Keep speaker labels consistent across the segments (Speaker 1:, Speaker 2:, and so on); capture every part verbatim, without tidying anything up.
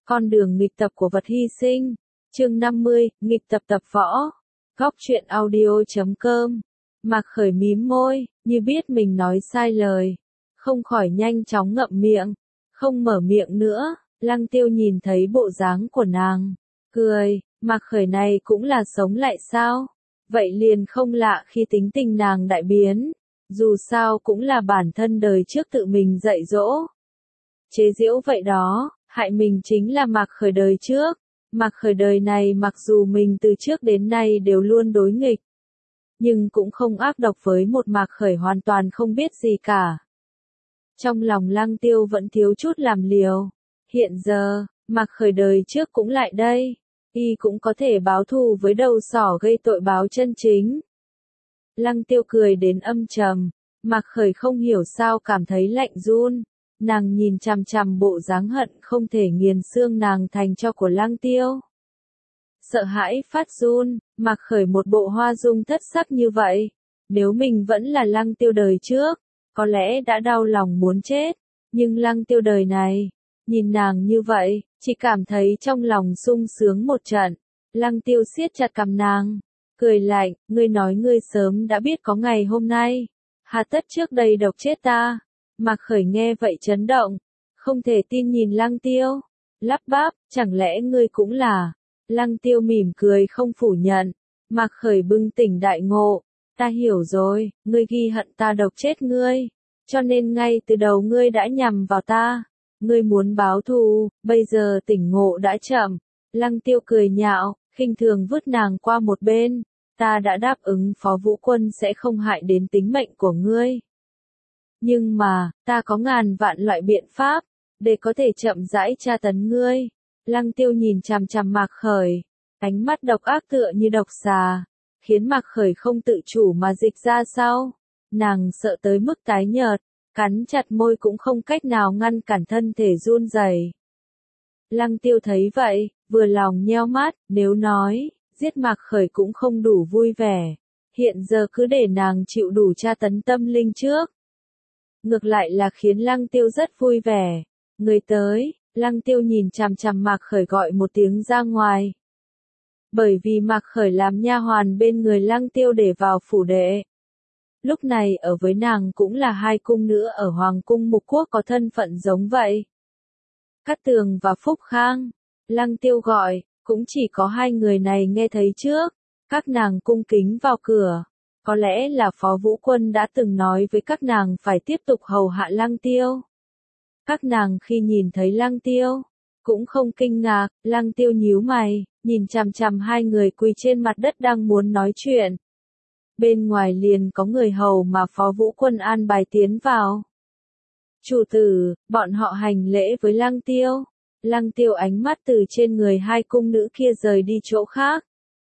Speaker 1: Con đường nghịch tập của vật hy sinh. Chương năm mươi, nghịch tập tập võ. Góc truyện audio chấm com. Mạc Khởi mím môi, như biết mình nói sai lời. Không khỏi nhanh chóng ngậm miệng. Không mở miệng nữa. Lăng Tiêu nhìn thấy bộ dáng của nàng. Cười, Mạc Khởi này cũng là sống lại sao? Vậy liền không lạ khi tính tình nàng đại biến. Dù sao cũng là bản thân đời trước tự mình dạy dỗ. Chế giễu vậy đó, hại mình chính là Mạc Khởi đời trước. Mạc Khởi đời này mặc dù mình từ trước đến nay đều luôn đối nghịch, nhưng cũng không ác độc với một Mạc Khởi hoàn toàn không biết gì cả. Trong lòng Lăng Tiêu vẫn thiếu chút làm liều. Hiện giờ, Mạc Khởi đời trước cũng lại đây. Y cũng có thể báo thù với đầu sỏ gây tội báo chân chính. Lăng Tiêu cười đến âm trầm. Mạc Khởi không hiểu sao cảm thấy lạnh run. Nàng nhìn chằm chằm bộ dáng hận không thể nghiền xương nàng thành tro của Lăng Tiêu. Sợ hãi phát run, Mạc Khởi một bộ hoa dung thất sắc như vậy. Nếu mình vẫn là Lăng Tiêu đời trước, có lẽ đã đau lòng muốn chết. Nhưng Lăng Tiêu đời này, nhìn nàng như vậy, chỉ cảm thấy trong lòng sung sướng một trận. Lăng Tiêu siết chặt cằm nàng, cười lạnh, ngươi nói ngươi sớm đã biết có ngày hôm nay. Hà tất trước đây độc chết ta. Mạc Khởi nghe vậy chấn động, không thể tin nhìn Lăng Tiêu, lắp bắp, chẳng lẽ ngươi cũng là? Lăng Tiêu mỉm cười không phủ nhận. Mạc Khởi bừng tỉnh đại ngộ, ta hiểu rồi, ngươi ghi hận ta độc chết ngươi, cho nên ngay từ đầu ngươi đã nhằm vào ta, ngươi muốn báo thù, bây giờ tỉnh ngộ đã chậm. Lăng Tiêu cười nhạo, khinh thường vứt nàng qua một bên, ta đã đáp ứng Phó Vũ Quân sẽ không hại đến tính mệnh của ngươi. Nhưng mà, ta có ngàn vạn loại biện pháp, để có thể chậm rãi tra tấn ngươi. Lăng Tiêu nhìn chằm chằm Mạc Khởi, ánh mắt độc ác tựa như độc xà, khiến Mạc Khởi không tự chủ mà dịch ra sau. Nàng sợ tới mức tái nhợt, cắn chặt môi cũng không cách nào ngăn cản thân thể run rẩy. Lăng Tiêu thấy vậy, vừa lòng nheo mắt, nếu nói, giết Mạc Khởi cũng không đủ vui vẻ. Hiện giờ cứ để nàng chịu đủ tra tấn tâm linh trước. Ngược lại là khiến Lăng Tiêu rất vui vẻ. Người tới, Lăng Tiêu nhìn chằm chằm Mạc Khởi gọi một tiếng ra ngoài. Bởi vì Mạc Khởi làm nha hoàn bên người Lăng Tiêu để vào phủ đệ. Lúc này ở với nàng cũng là hai cung nữ ở Hoàng cung Mục Quốc có thân phận giống vậy. Cát Tường và Phúc Khang. Lăng Tiêu gọi, cũng chỉ có hai người này nghe thấy trước. Các nàng cung kính vào cửa. Có lẽ là Phó Vũ Quân đã từng nói với các nàng phải tiếp tục hầu hạ Lăng Tiêu. Các nàng khi nhìn thấy Lăng Tiêu, cũng không kinh ngạc. Lăng Tiêu nhíu mày, nhìn chằm chằm hai người quỳ trên mặt đất đang muốn nói chuyện. Bên ngoài liền có người hầu mà Phó Vũ Quân an bài tiến vào. Chủ tử, bọn họ hành lễ với Lăng Tiêu. Lăng Tiêu ánh mắt từ trên người hai cung nữ kia rời đi chỗ khác.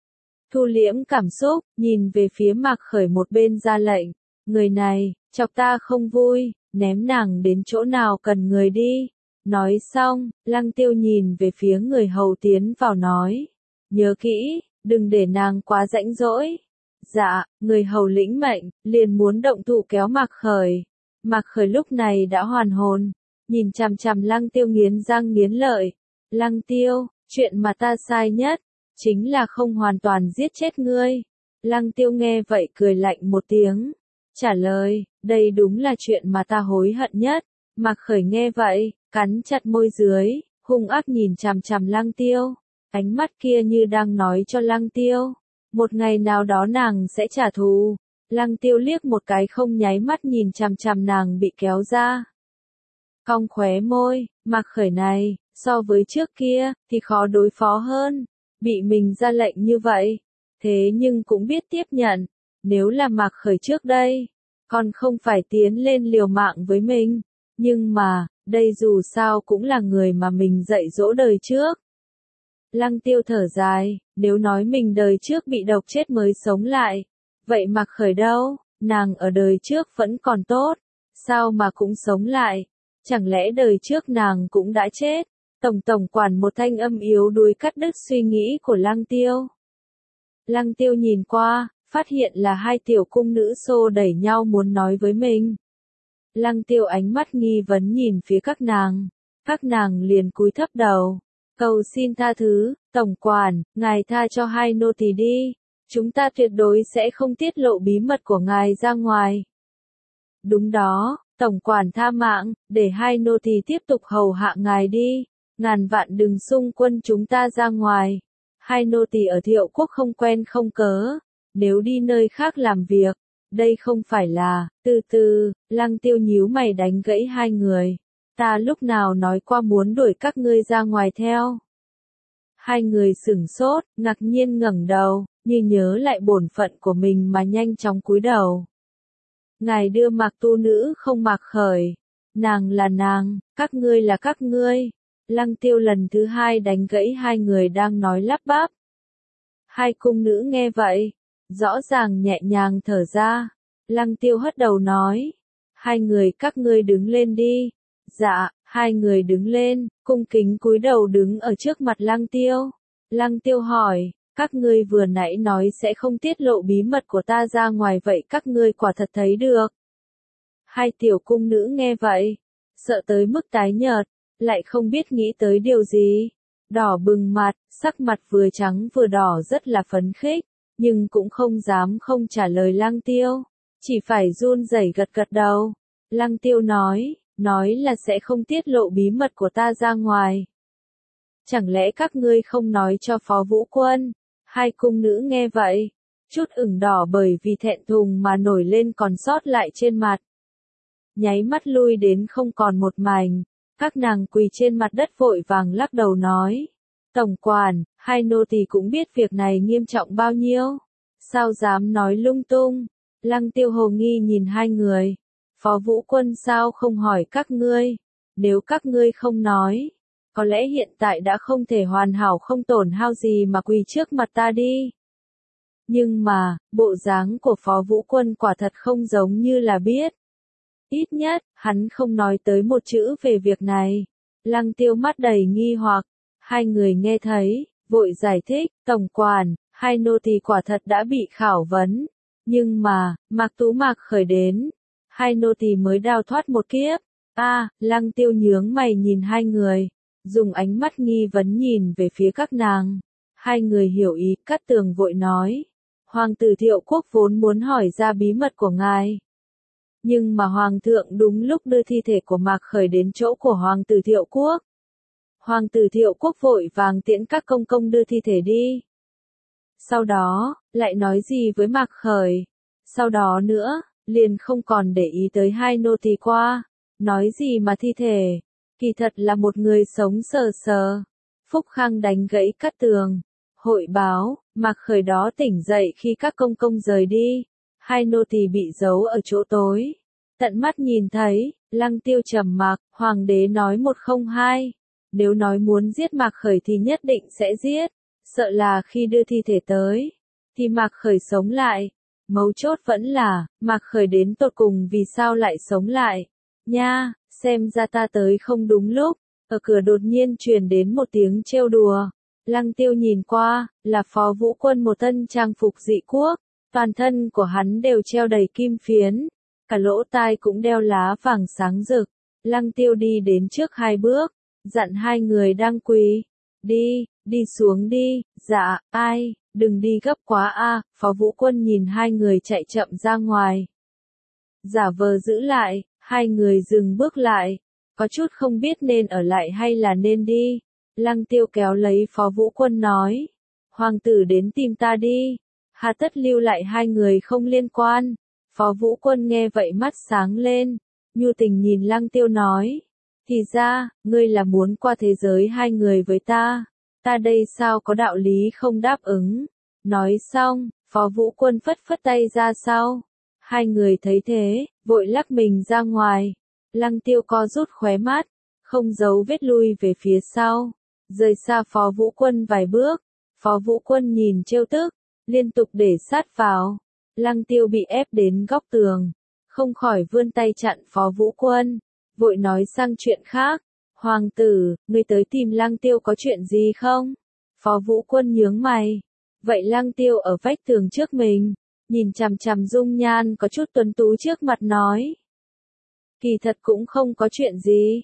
Speaker 1: Thu liễm cảm xúc, nhìn về phía Mạc Khởi một bên ra lệnh. Người này, chọc ta không vui, ném nàng đến chỗ nào cần người đi. Nói xong, Lăng Tiêu nhìn về phía người hầu tiến vào nói. Nhớ kỹ, đừng để nàng quá rãnh rỗi. Dạ, người hầu lĩnh mệnh, liền muốn động thủ kéo Mạc Khởi. Mạc Khởi lúc này đã hoàn hồn, nhìn chằm chằm Lăng Tiêu nghiến răng nghiến lợi. Lăng Tiêu, chuyện mà ta sai nhất, chính là không hoàn toàn giết chết ngươi. Lăng Tiêu nghe vậy cười lạnh một tiếng. Trả lời, đây đúng là chuyện mà ta hối hận nhất. Mạc Khởi nghe vậy, cắn chặt môi dưới, hung ác nhìn chằm chằm Lăng Tiêu. Ánh mắt kia như đang nói cho Lăng Tiêu, một ngày nào đó nàng sẽ trả thù. Lăng Tiêu liếc một cái không nháy mắt nhìn chằm chằm nàng bị kéo ra. Cong khóe môi, Mạc Khởi này, so với trước kia, thì khó đối phó hơn. Bị mình ra lệnh như vậy, thế nhưng cũng biết tiếp nhận. Nếu là Mạc Khởi trước đây, còn không phải tiến lên liều mạng với mình. Nhưng mà, đây dù sao cũng là người mà mình dạy dỗ đời trước. Lăng Tiêu thở dài, nếu nói mình đời trước bị độc chết mới sống lại. Vậy Mạc Khởi đâu, nàng ở đời trước vẫn còn tốt, sao mà cũng sống lại? Chẳng lẽ đời trước nàng cũng đã chết? Tổng tổng quản một thanh âm yếu đuối cắt đứt suy nghĩ của Lăng Tiêu. Lăng Tiêu nhìn qua, phát hiện là hai tiểu cung nữ xô đẩy nhau muốn nói với mình. Lăng Tiêu ánh mắt nghi vấn nhìn phía các nàng, các nàng liền cúi thấp đầu. Cầu xin tha thứ, tổng quản, ngài tha cho hai nô tỳ đi. Chúng ta tuyệt đối sẽ không tiết lộ bí mật của ngài ra ngoài. Đúng đó, tổng quản tha mạng, để hai nô tỳ tiếp tục hầu hạ ngài đi. Ngàn vạn đừng xung quân chúng ta ra ngoài. Hai nô tỳ ở Thiệu Quốc không quen không cớ. Nếu đi nơi khác làm việc, đây không phải là, từ từ, Lăng Tiêu nhíu mày đánh gãy hai người. Ta lúc nào nói qua muốn đuổi các ngươi ra ngoài theo. Hai người sửng sốt, ngạc nhiên ngẩng đầu, như nhớ lại bổn phận của mình mà nhanh chóng cúi đầu. Ngài đưa Mạc tu nữ không Mạc Khởi. Nàng là nàng, các ngươi là các ngươi. Lăng Tiêu lần thứ hai đánh gãy hai người đang nói lắp bắp. Hai cung nữ nghe vậy, rõ ràng nhẹ nhàng thở ra. Lăng Tiêu hất đầu nói. Hai người các ngươi đứng lên đi. Dạ, hai người đứng lên, cung kính cúi đầu đứng ở trước mặt Lăng Tiêu. Lăng Tiêu hỏi, các ngươi vừa nãy nói sẽ không tiết lộ bí mật của ta ra ngoài vậy các ngươi quả thật thấy được. Hai tiểu cung nữ nghe vậy, sợ tới mức tái nhợt, lại không biết nghĩ tới điều gì. Đỏ bừng mặt, sắc mặt vừa trắng vừa đỏ rất là phấn khích, nhưng cũng không dám không trả lời Lăng Tiêu, chỉ phải run rẩy gật gật đầu. Lăng Tiêu nói, nói là sẽ không tiết lộ bí mật của ta ra ngoài. Chẳng lẽ các ngươi không nói cho Phó Vũ Quân? Hai cung nữ nghe vậy, chút ửng đỏ bởi vì thẹn thùng mà nổi lên còn sót lại trên mặt. Nháy mắt lui đến không còn một mảnh, các nàng quỳ trên mặt đất vội vàng lắc đầu nói. Tổng quản, hai nô tỳ cũng biết việc này nghiêm trọng bao nhiêu. Sao dám nói lung tung? Lăng Tiêu hồ nghi nhìn hai người. Phó Vũ Quân sao không hỏi các ngươi? Nếu các ngươi không nói, có lẽ hiện tại đã không thể hoàn hảo không tổn hao gì mà quỳ trước mặt ta đi. Nhưng mà, bộ dáng của Phó Vũ Quân quả thật không giống như là biết. Ít nhất, hắn không nói tới một chữ về việc này. Lăng Tiêu mắt đầy nghi hoặc, hai người nghe thấy, vội giải thích, tổng quản, hai nô tỳ quả thật đã bị khảo vấn. Nhưng mà, Mạc Tú Mạc Khởi đến, hai nô tỳ mới đào thoát một kiếp. A, à, Lăng Tiêu nhướng mày nhìn hai người, dùng ánh mắt nghi vấn nhìn về phía các nàng. Hai người hiểu ý, Cát Tường vội nói, Hoàng tử Thiệu Quốc vốn muốn hỏi ra bí mật của ngài. Nhưng mà Hoàng thượng đúng lúc đưa thi thể của Mạc Khởi đến chỗ của Hoàng tử Thiệu Quốc. Hoàng tử Thiệu Quốc vội vàng tiễn các công công đưa thi thể đi. Sau đó, lại nói gì với Mạc Khởi. Sau đó nữa, liền không còn để ý tới hai nô tỳ qua. Nói gì mà thi thể, kỳ thật là một người sống sờ sờ. Phúc Khang đánh gãy Cát Tường. Hội báo, Mạc Khởi đó tỉnh dậy khi các công công rời đi. Hai nô tỳ bị giấu ở chỗ tối. Tận mắt nhìn thấy, Lăng Tiêu trầm mặc, Hoàng đế nói một không hai. Nếu nói muốn giết Mạc Khởi thì nhất định sẽ giết. Sợ là khi đưa thi thể tới, thì Mạc Khởi sống lại. Mấu chốt vẫn là, Mạc Khởi đến tột cùng vì sao lại sống lại. Nha, xem ra ta tới không đúng lúc. Ở cửa đột nhiên truyền đến một tiếng trêu đùa. Lăng Tiêu nhìn qua, là Phó Vũ Quân một thân trang phục dị quốc. Toàn thân của hắn đều treo đầy kim phiến. Cả lỗ tai cũng đeo lá vàng sáng rực. Lăng Tiêu đi đến trước hai bước, dặn hai người đang quỳ. Đi, đi xuống đi, dạ, ai, đừng đi gấp quá a. À. Phó Vũ Quân nhìn hai người chạy chậm ra ngoài. Giả vờ giữ lại, hai người dừng bước lại. Có chút không biết nên ở lại hay là nên đi. Lăng Tiêu kéo lấy Phó Vũ Quân nói. Hoàng tử đến tìm ta đi. Hà tất lưu lại hai người không liên quan. Phó Vũ Quân nghe vậy mắt sáng lên. Nhu tình nhìn Lăng Tiêu nói. Thì ra, ngươi là muốn qua thế giới hai người với ta. Ta đây sao có đạo lý không đáp ứng. Nói xong, Phó Vũ Quân phất phất tay ra sau. Hai người thấy thế, vội lắc mình ra ngoài. Lăng Tiêu co rút khóe mắt, không giấu vết lui về phía sau. Rời xa Phó Vũ Quân vài bước. Phó Vũ Quân nhìn trêu tức, liên tục để sát vào. Lăng Tiêu bị ép đến góc tường, không khỏi vươn tay chặn Phó Vũ Quân, vội nói sang chuyện khác. Hoàng tử, ngươi tới tìm Lăng Tiêu có chuyện gì không? Phó Vũ Quân nhướng mày. Vậy Lăng Tiêu ở vách tường trước mình, nhìn chằm chằm dung nhan có chút tuấn tú trước mặt nói. Kỳ thật cũng không có chuyện gì.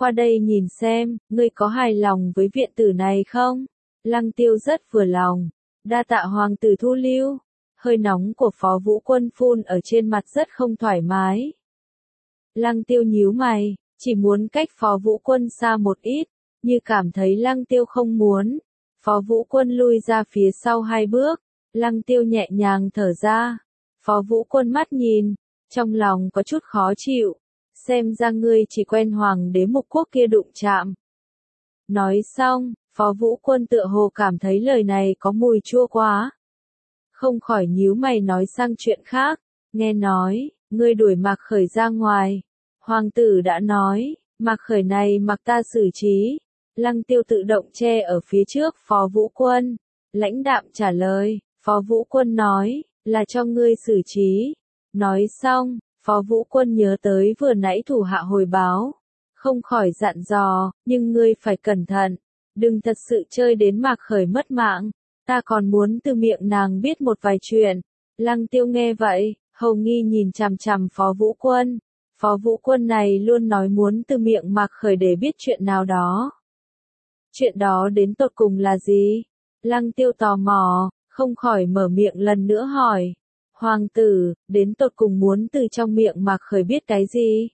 Speaker 1: qua đây nhìn xem, ngươi có hài lòng với viện tử này không? Lăng Tiêu rất vừa lòng, đa tạ hoàng tử thu lưu. Hơi nóng của Phó Vũ Quân phun ở trên mặt rất không thoải mái. Lăng Tiêu nhíu mày, chỉ muốn cách Phó Vũ Quân xa một ít, như cảm thấy Lăng Tiêu không muốn. Phó Vũ Quân lui ra phía sau hai bước, Lăng Tiêu nhẹ nhàng thở ra. Phó Vũ Quân mắt nhìn, trong lòng có chút khó chịu, xem ra ngươi chỉ quen hoàng đế mục quốc kia đụng chạm. Nói xong, Phó Vũ Quân tựa hồ cảm thấy lời này có mùi chua quá. Không khỏi nhíu mày nói sang chuyện khác, nghe nói, ngươi đuổi Mạc Khởi ra ngoài. Hoàng tử đã nói, Mạc Khởi này mặc ta xử trí. Lăng Tiêu tự động che ở phía trước Phó Vũ Quân. Lãnh đạm trả lời, Phó Vũ Quân nói, là cho ngươi xử trí. Nói xong, Phó Vũ Quân nhớ tới vừa nãy thủ hạ hồi báo. Không khỏi dặn dò, nhưng ngươi phải cẩn thận. Đừng thật sự chơi đến Mạc Khởi mất mạng. Ta còn muốn từ miệng nàng biết một vài chuyện. Lăng Tiêu nghe vậy, hầu nghi nhìn chằm chằm Phó Vũ Quân. Phó Vũ Quân này luôn nói muốn từ miệng Mạc Khởi để biết chuyện nào đó. Chuyện đó đến tột cùng là gì? Lăng Tiêu tò mò, không khỏi mở miệng lần nữa hỏi. Hoàng tử, đến tột cùng muốn từ trong miệng Mạc Khởi biết cái gì?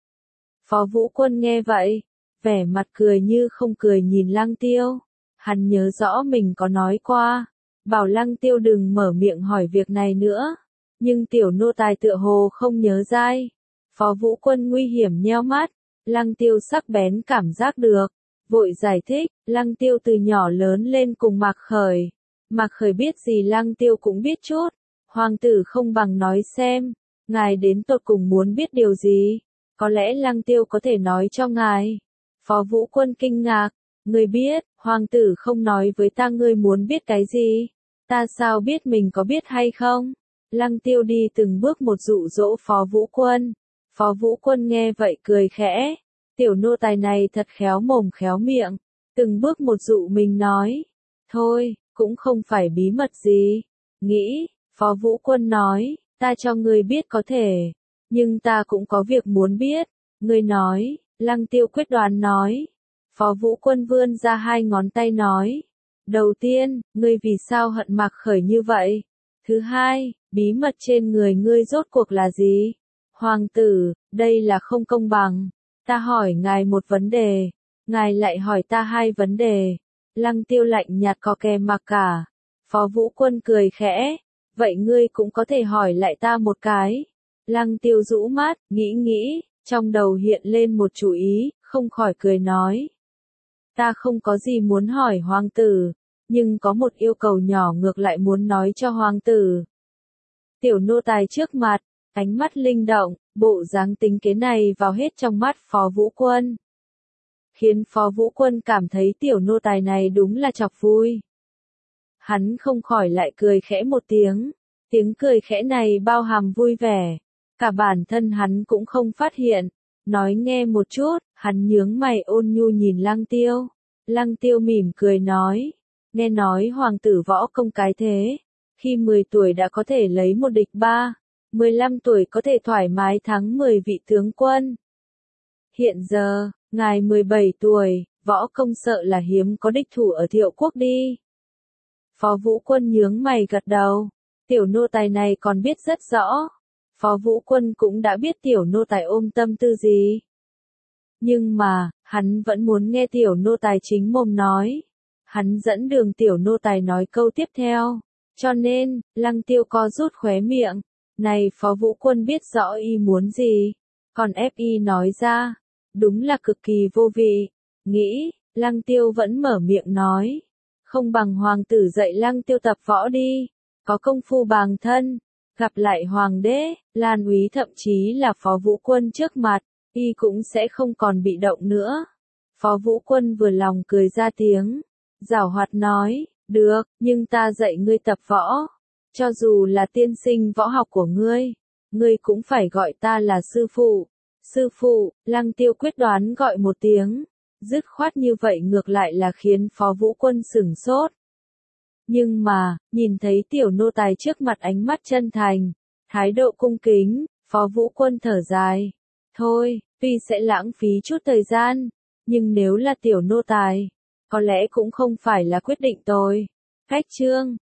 Speaker 1: Phó Vũ Quân nghe vậy, vẻ mặt cười như không cười nhìn Lăng Tiêu. Hắn nhớ rõ mình có nói qua, bảo Lăng Tiêu đừng mở miệng hỏi việc này nữa. Nhưng tiểu nô tài tựa hồ không nhớ dai. Phó Vũ Quân nguy hiểm nheo mắt, Lăng Tiêu sắc bén cảm giác được. Vội giải thích, Lăng Tiêu từ nhỏ lớn lên cùng Mạc Khởi. Mạc Khởi biết gì Lăng Tiêu cũng biết chút. Hoàng tử không bằng nói xem, ngài đến tột cùng muốn biết điều gì. Có lẽ Lăng Tiêu có thể nói cho ngài. Phó Vũ Quân kinh ngạc, ngươi biết, hoàng tử không nói với ta ngươi muốn biết cái gì. Ta sao biết mình có biết hay không? Lăng Tiêu đi từng bước một dụ dỗ Phó Vũ Quân. Phó Vũ Quân nghe vậy cười khẽ. Tiểu nô tài này thật khéo mồm khéo miệng. Từng bước một dụ mình nói. Thôi, cũng không phải bí mật gì. Nghĩ, Phó Vũ Quân nói, ta cho ngươi biết có thể. Nhưng ta cũng có việc muốn biết. Ngươi nói, Lăng Tiêu quyết đoán nói. Phó Vũ Quân vươn ra hai ngón tay nói. Đầu tiên, ngươi vì sao hận Mạc Khởi như vậy? Thứ hai, bí mật trên người ngươi rốt cuộc là gì? Hoàng tử, đây là không công bằng. Ta hỏi ngài một vấn đề, ngài lại hỏi ta hai vấn đề. Lăng Tiêu lạnh nhạt có kè mặc cả. Phó Vũ Quân cười khẽ, vậy ngươi cũng có thể hỏi lại ta một cái. Lăng Tiêu rũ mắt, nghĩ nghĩ, trong đầu hiện lên một chủ ý, không khỏi cười nói. Ta không có gì muốn hỏi hoàng tử, nhưng có một yêu cầu nhỏ ngược lại muốn nói cho hoàng tử. Tiểu nô tài trước mặt, ánh mắt linh động, bộ dáng tính kế này vào hết trong mắt Phó Vũ Quân. Khiến Phó Vũ Quân cảm thấy tiểu nô tài này đúng là chọc vui. Hắn không khỏi lại cười khẽ một tiếng, tiếng cười khẽ này bao hàm vui vẻ. Cả bản thân hắn cũng không phát hiện, nói nghe một chút, hắn nhướng mày ôn nhu nhìn Lăng Tiêu. Lăng Tiêu mỉm cười nói, nghe nói hoàng tử võ công cái thế, khi mười tuổi đã có thể lấy một địch ba, mười lăm tuổi có thể thoải mái thắng mười vị tướng quân. Hiện giờ, ngài mười bảy tuổi, võ công sợ là hiếm có địch thủ ở Thiệu quốc đi. Phó Vũ Quân nhướng mày gật đầu, tiểu nô tài này còn biết rất rõ. Phó Vũ Quân cũng đã biết tiểu nô tài ôm tâm tư gì. Nhưng mà, hắn vẫn muốn nghe tiểu nô tài chính mồm nói. Hắn dẫn đường tiểu nô tài nói câu tiếp theo. Cho nên, Lăng Tiêu co rút khóe miệng. Này Phó Vũ Quân biết rõ y muốn gì. Còn ép y nói ra. Đúng là cực kỳ vô vị. Nghĩ, Lăng Tiêu vẫn mở miệng nói. Không bằng hoàng tử dạy Lăng Tiêu tập võ đi. Có công phu bằng thân. Gặp lại hoàng đế, Lan Úy thậm chí là Phó Vũ Quân trước mặt, y cũng sẽ không còn bị động nữa. Phó Vũ Quân vừa lòng cười ra tiếng, giảo hoạt nói, được, nhưng ta dạy ngươi tập võ. Cho dù là tiên sinh võ học của ngươi, ngươi cũng phải gọi ta là sư phụ. Sư phụ, Lăng Tiêu quyết đoán gọi một tiếng, dứt khoát như vậy ngược lại là khiến Phó Vũ Quân sửng sốt. Nhưng mà, nhìn thấy tiểu nô tài trước mặt ánh mắt chân thành, thái độ cung kính, Phó Vũ Quân thở dài. Thôi, tuy sẽ lãng phí chút thời gian, Nhưng nếu là tiểu nô tài, có lẽ cũng không phải là quyết định tôi. Khách trương,